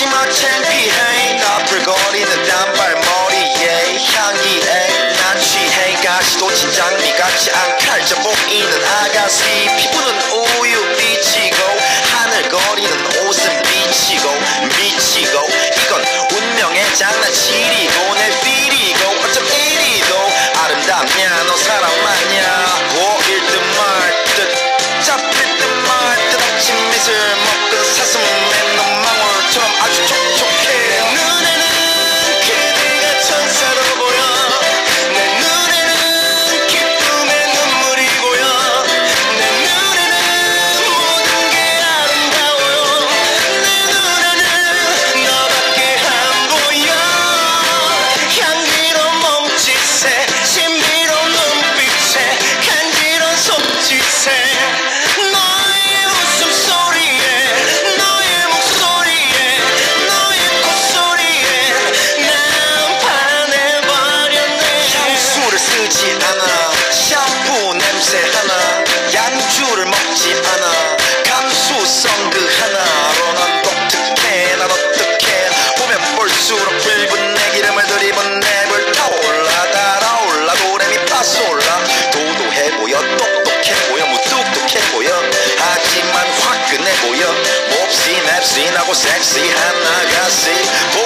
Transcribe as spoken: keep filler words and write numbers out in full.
마 창피해 나불거리는 단발머리에 향기에 난 취해 가시도 진장미 같이 안 칼져 보이는 아가씨 피부는 우유 비치고 하늘거리는 옷은 비치고 미치고 이건 운명의 장난치리고 내 필이고 어쩜 이리도 아름답냐 너 사람 맞냐 보일 듯 말 듯 잡힐 듯 말 듯 아침 미술 먹은 사슴의 넌 망울처럼 아주 촉촉해 내 눈에는 그대가 천사로 보여 내 눈에는 기쁨의 눈물이 고여 내 눈에는 모든 게 아름다워요 내 눈에는 너밖에 안 보여 향기로운 몸짓에 신비로운 눈빛에 간지러운 손짓에 너의 웃음소리에 너의 목소리에 너의 콧소리에 난 반해버렸네 향수를 쓰지 않아 샴푸 냄새 하나 양주를 먹지 않아 감수성 그 하나로 난 독특해 난 어떡해 보면 볼수록 붉은 내 기름을 들이본 내불 타올라 달아올라 도레미파솔라 도도해 보여 똑똑해 보여 무뚝뚝해 보여 하지만 화끈해 보여 몹시 맵시 나고 섹시한 아가씨